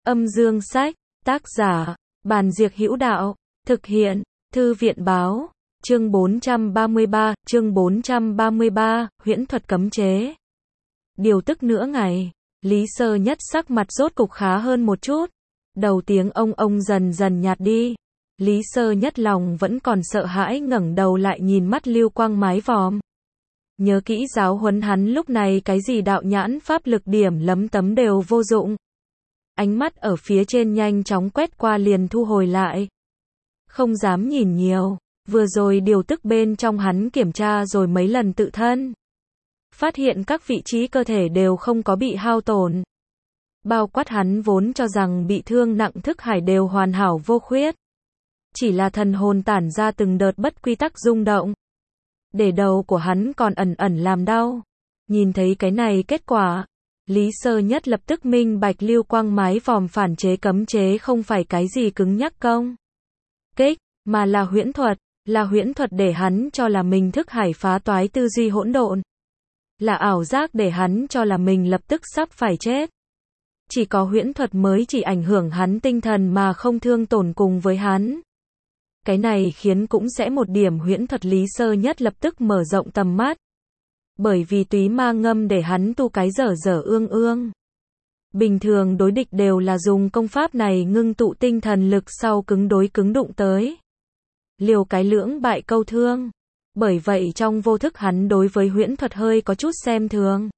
Âm dương sách, tác giả, Bàn Diệc Hữu Đạo, thực hiện, Thư viện báo, chương 433, huyễn thuật cấm chế. Điều tức nửa ngày, Lý Sơ Nhất sắc mặt rốt cục khá hơn một chút. Đầu tiếng ông dần dần nhạt đi. Lý Sơ Nhất lòng vẫn còn sợ hãi ngẩng đầu lại nhìn mắt lưu quang mái vòm. Nhớ kỹ giáo huấn hắn lúc này cái gì đạo nhãn pháp lực điểm lấm tấm đều vô dụng. Ánh mắt ở phía trên nhanh chóng quét qua liền thu hồi lại. Không dám nhìn nhiều, vừa rồi điều tức bên trong hắn kiểm tra rồi mấy lần tự thân. Phát hiện các vị trí cơ thể đều không có bị hao tổn. Bao quát hắn vốn cho rằng bị thương nặng thức hải đều hoàn hảo vô khuyết. Chỉ là thần hồn tản ra từng đợt bất quy tắc rung động. Để đầu của hắn còn ẩn ẩn làm đau. Nhìn thấy cái này kết quả, Lý Sơ Nhất lập tức minh bạch lưu quang mái vòm phản chế cấm chế không phải cái gì cứng nhắc công kích, mà là huyễn thuật để hắn cho là mình thức hải phá toái tư duy hỗn độn. Là ảo giác để hắn cho là mình lập tức sắp phải chết. Chỉ có huyễn thuật mới chỉ ảnh hưởng hắn tinh thần mà không thương tổn cùng với hắn. Cái này khiến cũng sẽ một điểm huyễn thuật Lý Sơ Nhất lập tức mở rộng tầm mắt. Bởi vì túy ma ngâm để hắn tu cái dở dở ương ương. Bình thường đối địch đều là dùng công pháp này ngưng tụ tinh thần lực sau cứng đối cứng đụng tới. Liều cái lưỡng bại câu thương. Bởi vậy trong vô thức hắn đối với huyễn thuật hơi có chút xem thường.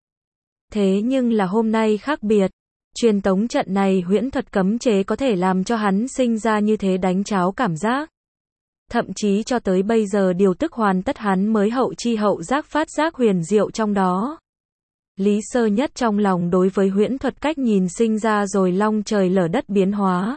Thế nhưng là hôm nay khác biệt. Truyền tống trận này huyễn thuật cấm chế có thể làm cho hắn sinh ra như thế đánh cháo cảm giác. Thậm chí cho tới bây giờ điều tức hoàn tất hắn mới hậu chi hậu giác phát giác huyền diệu trong đó. Lý Sơ Nhất trong lòng đối với huyễn thuật cách nhìn sinh ra rồi long trời lở đất biến hóa.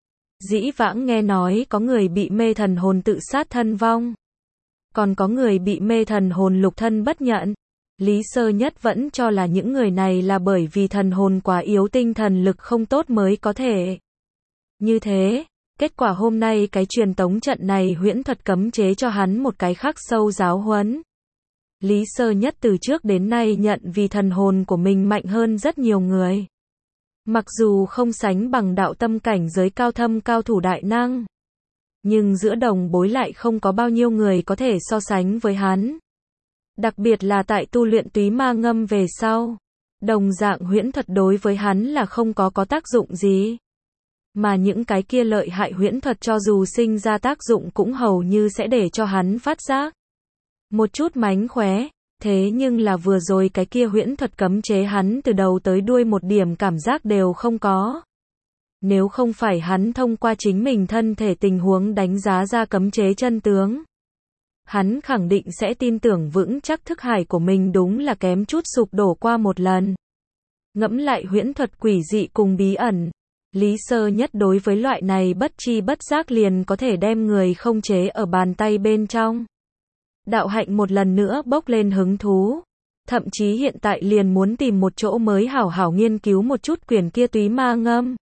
Dĩ vãng nghe nói có người bị mê thần hồn tự sát thân vong. Còn có người bị mê thần hồn lục thân bất nhận. Lý Sơ Nhất vẫn cho là những người này là bởi vì thần hồn quá yếu tinh thần lực không tốt mới có thể như thế. Kết quả hôm nay cái truyền tống trận này huyễn thuật cấm chế cho hắn một cái khắc sâu giáo huấn. Lý Sơ Nhất từ trước đến nay nhận vì thần hồn của mình mạnh hơn rất nhiều người. Mặc dù không sánh bằng đạo tâm cảnh giới cao thâm cao thủ đại năng. Nhưng giữa đồng bối lại không có bao nhiêu người có thể so sánh với hắn. Đặc biệt là tại tu luyện túy ma ngâm về sau. Đồng dạng huyễn thuật đối với hắn là không có tác dụng gì. Mà những cái kia lợi hại huyễn thuật cho dù sinh ra tác dụng cũng hầu như sẽ để cho hắn phát giác. Một chút mánh khóe, thế nhưng là vừa rồi cái kia huyễn thuật cấm chế hắn từ đầu tới đuôi một điểm cảm giác đều không có. Nếu không phải hắn thông qua chính mình thân thể tình huống đánh giá ra cấm chế chân tướng. Hắn khẳng định sẽ tin tưởng vững chắc thức hải của mình đúng là kém chút sụp đổ qua một lần. Ngẫm lại huyễn thuật quỷ dị cùng bí ẩn. Lý Sơ Nhất đối với loại này bất chi bất giác liền có thể đem người không chế ở bàn tay bên trong. Đạo hạnh một lần nữa bốc lên hứng thú. Thậm chí hiện tại liền muốn tìm một chỗ mới hảo hảo nghiên cứu một chút quyển kia túy ma ngâm.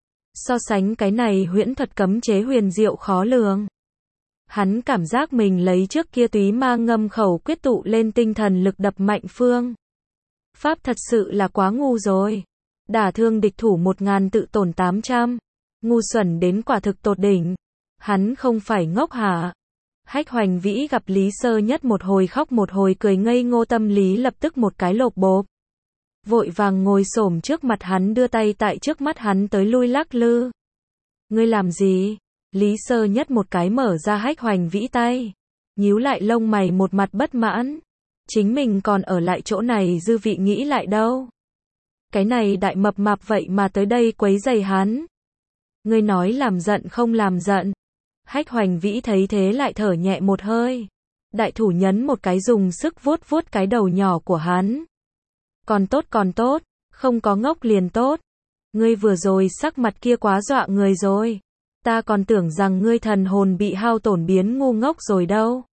So sánh cái này huyễn thuật cấm chế huyền diệu khó lường. Hắn cảm giác mình lấy trước kia túy ma ngâm khẩu quyết tụ lên tinh thần lực đập mạnh phương. Pháp thật sự là quá ngu rồi. Đả thương địch thủ 1000 tự tổn 800. Ngu xuẩn đến quả thực tột đỉnh. Hắn không phải ngốc hả? Hách Hoành Vĩ gặp Lý Sơ Nhất một hồi khóc một hồi cười ngây ngô tâm lý lập tức một cái lộp bộp. Vội vàng ngồi xổm trước mặt hắn đưa tay tại trước mắt hắn tới lui lắc lư. Ngươi làm gì? Lý Sơ Nhất một cái mở ra Hách Hoành Vĩ tay. Nhíu lại lông mày một mặt bất mãn. Chính mình còn ở lại chỗ này dư vị nghĩ lại đâu. Cái này đại mập mạp vậy mà tới đây quấy rầy hắn. Ngươi nói làm giận không làm giận. Hách Hoành Vĩ thấy thế lại thở nhẹ một hơi. Đại thủ nhấn một cái dùng sức vuốt vuốt cái đầu nhỏ của hắn. Còn tốt, không có ngốc liền tốt. Ngươi vừa rồi sắc mặt kia quá dọa người rồi. Ta còn tưởng rằng ngươi thần hồn bị hao tổn biến ngu ngốc rồi đâu.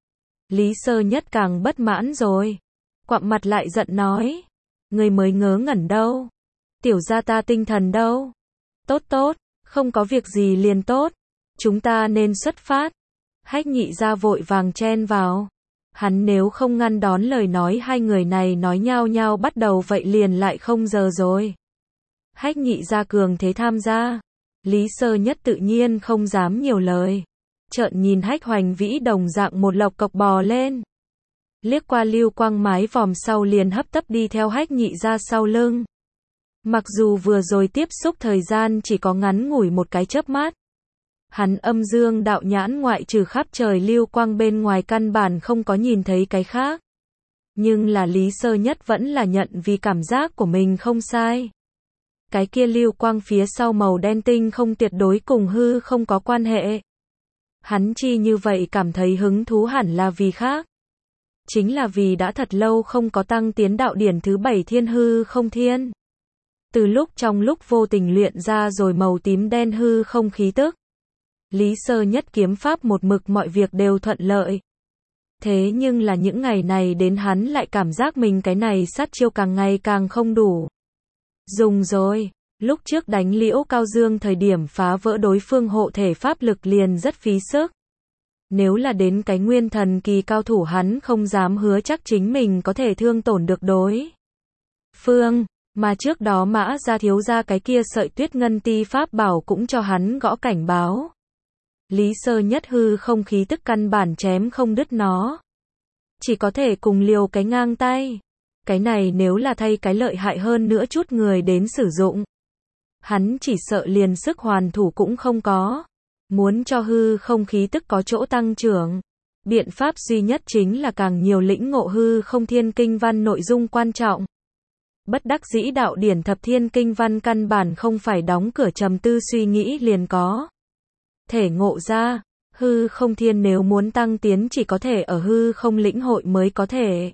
Lý Sơ Nhất càng bất mãn rồi. Quặm mặt lại giận nói. Ngươi mới ngớ ngẩn đâu. Tiểu gia ta tinh thần đâu. Tốt, không có việc gì liền tốt. Chúng ta nên xuất phát. Hách Nhị gia vội vàng chen vào. Hắn nếu không ngăn đón lời nói hai người này nói nhao nhao bắt đầu vậy liền lại không giờ rồi. Hách Nhị gia cường thế tham gia. Lý Sơ Nhất tự nhiên không dám nhiều lời. Trợn nhìn Hách Hoành Vĩ đồng dạng một lộc cộc bò lên. Liếc qua Lưu Quang mái vòm sau liền hấp tấp đi theo Hách Nhị gia sau lưng. Mặc dù vừa rồi tiếp xúc thời gian chỉ có ngắn ngủi một cái chớp mắt. Hắn âm dương đạo nhãn ngoại trừ khắp trời Lưu Quang bên ngoài căn bản không có nhìn thấy cái khác. Nhưng là Lý Sơ Nhất vẫn là nhận vì cảm giác của mình không sai. Cái kia Lưu Quang phía sau màu đen tinh không tuyệt đối cùng hư không có quan hệ. Hắn chi như vậy cảm thấy hứng thú hẳn là vì khác. Chính là vì đã thật lâu không có tăng tiến đạo điển thứ 7 thiên hư không thiên. Từ lúc trong lúc vô tình luyện ra rồi màu tím đen hư không khí tức. Lý Sơ Nhất kiếm pháp một mực mọi việc đều thuận lợi. Thế nhưng là những ngày này đến hắn lại cảm giác mình cái này sát chiêu càng ngày càng không đủ. Dùng rồi, lúc trước đánh Liễu Cao Dương thời điểm phá vỡ đối phương hộ thể pháp lực liền rất phí sức. Nếu là đến cái nguyên thần kỳ cao thủ hắn không dám hứa chắc chính mình có thể thương tổn được đối phương, mà trước đó Mã gia thiếu gia cái kia sợi Tuyết Ngân Ti pháp bảo cũng cho hắn gõ cảnh báo. Lý Sơ Nhất hư không khí tức căn bản chém không đứt nó. Chỉ có thể cùng liều cái ngang tay. Cái này nếu là thay cái lợi hại hơn nữa chút người đến sử dụng. Hắn chỉ sợ liền sức hoàn thủ cũng không có. Muốn cho hư không khí tức có chỗ tăng trưởng. Biện pháp duy nhất chính là càng nhiều lĩnh ngộ hư không thiên kinh văn nội dung quan trọng. Bất đắc dĩ đạo điển thập thiên kinh văn căn bản không phải đóng cửa trầm tư suy nghĩ liền có thể ngộ ra. Hư không thiên nếu muốn tăng tiến chỉ có thể ở hư không lĩnh hội mới có thể.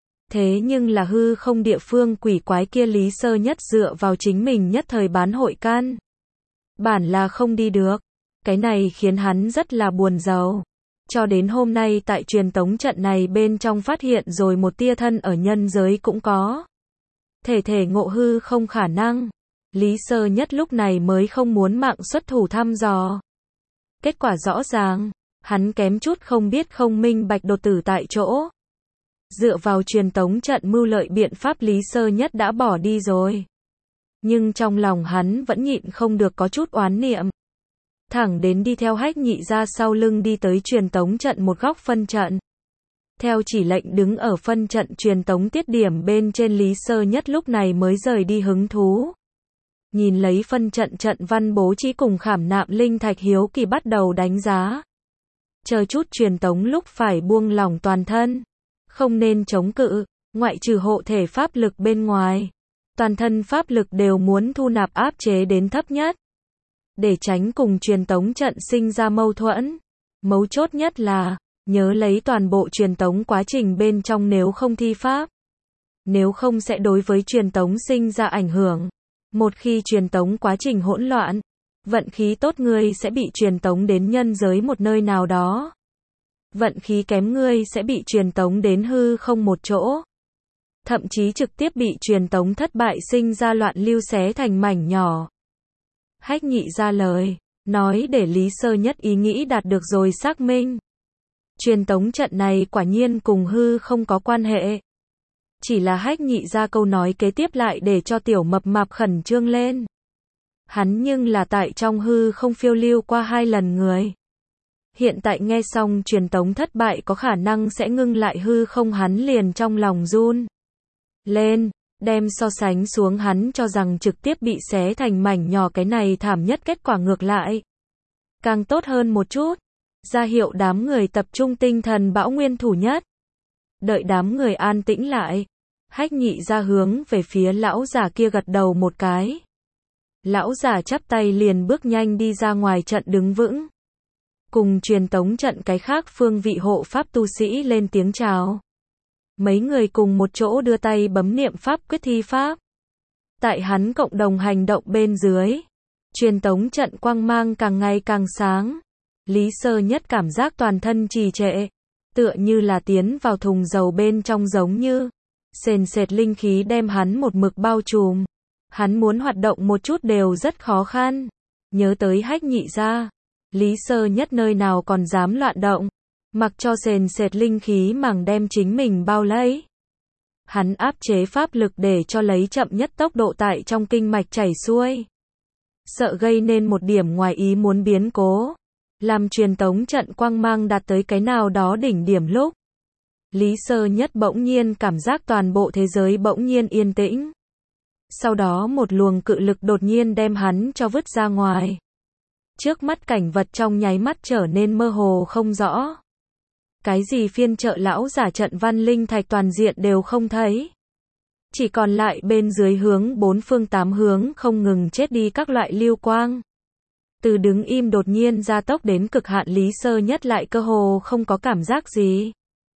Thế nhưng là hư không địa phương quỷ quái kia Lý Sơ Nhất dựa vào chính mình nhất thời bán hội can. Bản là không đi được. Cái này khiến hắn rất là buồn rầu. Cho đến hôm nay tại truyền tống trận này bên trong phát hiện rồi một tia thân ở nhân giới cũng có. Thể ngộ hư không khả năng. Lý Sơ Nhất lúc này mới không muốn mạng xuất thủ thăm dò. Kết quả rõ ràng, hắn kém chút không biết không minh bạch đột tử tại chỗ. Dựa vào truyền tống trận mưu lợi biện pháp Lý Sơ Nhất đã bỏ đi rồi. Nhưng trong lòng hắn vẫn nhịn không được có chút oán niệm. Thẳng đến đi theo Hách Nhị ra sau lưng đi tới truyền tống trận một góc phân trận. Theo chỉ lệnh đứng ở phân trận truyền tống tiết điểm bên trên Lý Sơ Nhất lúc này mới rời đi hứng thú. Nhìn lấy phân trận trận văn bố trí cùng khảm nạm linh thạch hiếu kỳ bắt đầu đánh giá. Chờ chút truyền tống lúc phải buông lỏng toàn thân. Không nên chống cự, ngoại trừ hộ thể pháp lực bên ngoài. Toàn thân pháp lực đều muốn thu nạp áp chế đến thấp nhất. Để tránh cùng truyền tống trận sinh ra mâu thuẫn. Mấu chốt nhất là, nhớ lấy toàn bộ truyền tống quá trình bên trong nếu không thi pháp. Nếu không sẽ đối với truyền tống sinh ra ảnh hưởng. Một khi truyền tống quá trình hỗn loạn, vận khí tốt ngươi sẽ bị truyền tống đến nhân giới một nơi nào đó. Vận khí kém ngươi sẽ bị truyền tống đến hư không một chỗ. Thậm chí trực tiếp bị truyền tống thất bại sinh ra loạn lưu xé thành mảnh nhỏ. Hách Nhị ra lời, nói để Lý Sơ Nhất ý nghĩ đạt được rồi xác minh. Truyền tống trận này quả nhiên cùng hư không có quan hệ. Chỉ là Hách Nhị ra câu nói kế tiếp lại để cho tiểu mập mạp khẩn trương lên. Hắn nhưng là tại trong hư không phiêu lưu qua 2 lần người. Hiện tại nghe xong truyền tống thất bại có khả năng sẽ ngưng lại hư không hắn liền trong lòng run lên, đem so sánh xuống hắn cho rằng trực tiếp bị xé thành mảnh nhỏ cái này thảm nhất kết quả ngược lại. Càng tốt hơn một chút, ra hiệu đám người tập trung tinh thần bão nguyên thủ nhất. Đợi đám người an tĩnh lại, Hách Nhị ra hướng về phía lão giả kia gật đầu một cái. Lão giả chắp tay liền bước nhanh đi ra ngoài trận đứng vững. Cùng truyền tống trận cái khác phương vị hộ pháp tu sĩ lên tiếng chào. Mấy người cùng một chỗ đưa tay bấm niệm pháp quyết thi pháp. Tại hắn cộng đồng hành động bên dưới, truyền tống trận quang mang càng ngày càng sáng. Lý Sơ Nhất cảm giác toàn thân trì trệ, tựa như là tiến vào thùng dầu bên trong giống như sền sệt linh khí đem hắn một mực bao trùm. Hắn muốn hoạt động một chút đều rất khó khăn. Nhớ tới Hách Nhị ra, Lý Sơ Nhất nơi nào còn dám loạn động, mặc cho sền sệt linh khí màng đem chính mình bao lấy. Hắn áp chế pháp lực để cho lấy chậm nhất tốc độ tại trong kinh mạch chảy xuôi. Sợ gây nên một điểm ngoài ý muốn biến cố. Làm truyền tống trận quang mang đạt tới cái nào đó đỉnh điểm lúc. Lý Sơ Nhất bỗng nhiên cảm giác toàn bộ thế giới bỗng nhiên yên tĩnh. Sau đó một luồng cự lực đột nhiên đem hắn cho vứt ra ngoài. Trước mắt cảnh vật trong nháy mắt trở nên mơ hồ không rõ. Cái gì phiên chợ lão giả trận văn linh thạch toàn diện đều không thấy. Chỉ còn lại bên dưới hướng bốn phương tám hướng không ngừng chết đi các loại lưu quang. Từ đứng im đột nhiên gia tốc đến cực hạn Lý Sơ Nhất lại cơ hồ không có cảm giác gì.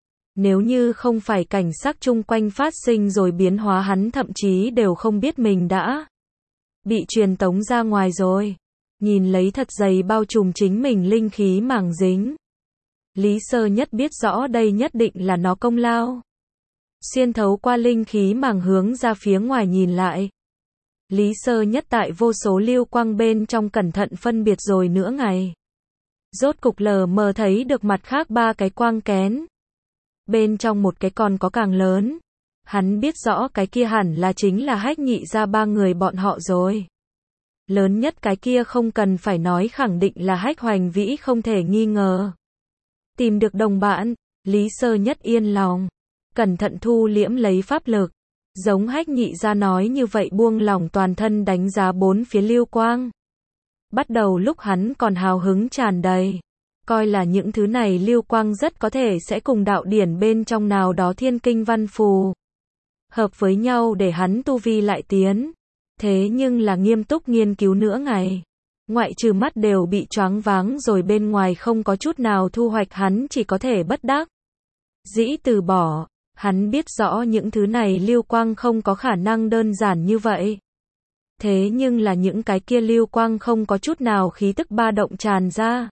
Nếu như không phải cảnh sắc chung quanh phát sinh rồi biến hóa hắn thậm chí đều không biết mình đã bị truyền tống ra ngoài rồi. Nhìn lấy thật dày bao trùm chính mình linh khí màng dính. Lý Sơ Nhất biết rõ đây nhất định là nó công lao. Xuyên thấu qua linh khí màng hướng ra phía ngoài nhìn lại. Lý Sơ Nhất tại vô số lưu quang bên trong cẩn thận phân biệt rồi nửa ngày. Rốt cục lờ mờ thấy được mặt khác ba cái quang kén. Bên trong một cái còn có càng lớn. Hắn biết rõ cái kia hẳn là chính là Hách Nhị ra ba người bọn họ rồi. Lớn nhất cái kia không cần phải nói khẳng định là Hách Hoành Vĩ không thể nghi ngờ. Tìm được đồng bạn, Lý Sơ Nhất yên lòng. Cẩn thận thu liễm lấy pháp lực. Giống Hách Nhị ra nói như vậy buông lỏng toàn thân đánh giá bốn phía lưu quang. Bắt đầu lúc hắn còn hào hứng tràn đầy. Coi là những thứ này lưu quang rất có thể sẽ cùng đạo điển bên trong nào đó thiên kinh văn phù. Hợp với nhau để hắn tu vi lại tiến. Thế nhưng là nghiêm túc nghiên cứu nửa ngày. Ngoại trừ mắt đều bị choáng váng rồi bên ngoài không có chút nào thu hoạch hắn chỉ có thể bất đắc dĩ từ bỏ. Hắn biết rõ những thứ này lưu quang không có khả năng đơn giản như vậy. Thế nhưng là những cái kia lưu quang không có chút nào khí tức ba động tràn ra.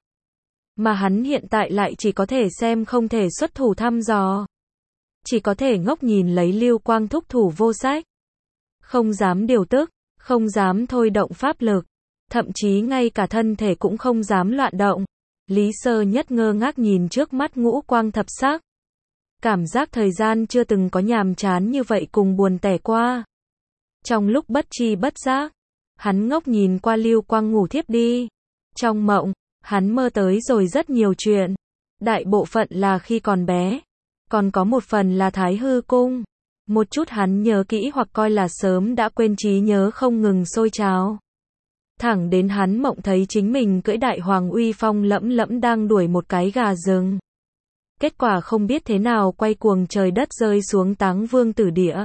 Mà hắn hiện tại lại chỉ có thể xem không thể xuất thủ thăm dò. Chỉ có thể ngốc nhìn lấy lưu quang thúc thủ vô sách. Không dám điều tức, không dám thôi động pháp lực. Thậm chí ngay cả thân thể cũng không dám loạn động. Lý Sơ Nhất ngơ ngác nhìn trước mắt ngũ quang thập sắc. Cảm giác thời gian chưa từng có nhàm chán như vậy cùng buồn tẻ qua. Trong lúc bất tri bất giác, hắn ngốc nhìn qua lưu quang ngủ thiếp đi. Trong mộng, hắn mơ tới rồi rất nhiều chuyện. Đại bộ phận là khi còn bé. Còn có một phần là Thái Hư Cung. Một chút hắn nhớ kỹ hoặc coi là sớm đã quên trí nhớ không ngừng sôi trào. Thẳng đến hắn mộng thấy chính mình cưỡi đại hoàng uy phong lẫm lẫm đang đuổi một cái gà rừng. Kết quả không biết thế nào quay cuồng trời đất rơi xuống Táng Vương Tử Địa.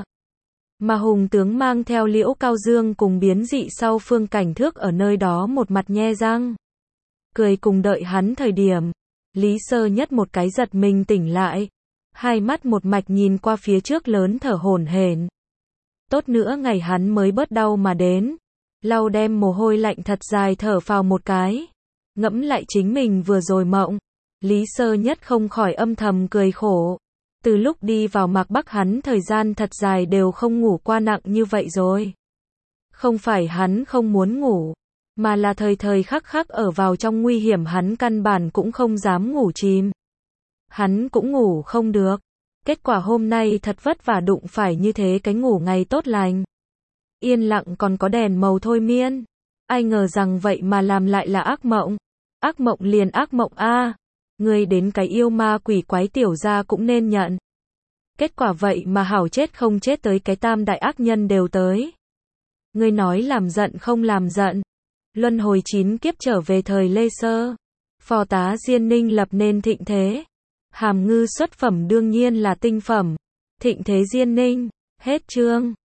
Mà hùng tướng mang theo Liễu Cao Dương cùng biến dị sau Phương Cảnh Thước ở nơi đó một mặt nhe răng. Cười cùng đợi hắn thời điểm. Lý Sơ Nhất một cái giật mình tỉnh lại. Hai mắt một mạch nhìn qua phía trước lớn thở hổn hển. Tốt nữa ngày hắn mới bớt đau mà đến. Lau đem mồ hôi lạnh thật dài thở phào một cái. Ngẫm lại chính mình vừa rồi mộng. Lý Sơ Nhất không khỏi âm thầm cười khổ. Từ lúc đi vào Mạc Bắc hắn thời gian thật dài đều không ngủ qua nặng như vậy rồi. Không phải hắn không muốn ngủ, mà là thời thời khắc khắc ở vào trong nguy hiểm hắn căn bản cũng không dám ngủ chìm. Hắn cũng ngủ không được. Kết quả hôm nay thật vất vả đụng phải như thế cái ngủ ngày tốt lành. Yên lặng còn có đèn màu thôi miên. Ai ngờ rằng vậy mà làm lại là ác mộng. Ác mộng liền ác mộng a. Người đến cái yêu ma quỷ quái tiểu gia cũng nên nhận. Kết quả vậy mà hảo chết không chết tới cái tam đại ác nhân đều tới. Người nói làm giận không làm giận. Luân hồi 9 kiếp trở về thời Lê Sơ. Phò tá Diên Ninh lập nên thịnh thế. Hàm ngư xuất phẩm đương nhiên là tinh phẩm. Thịnh thế Diên Ninh. Hết chương.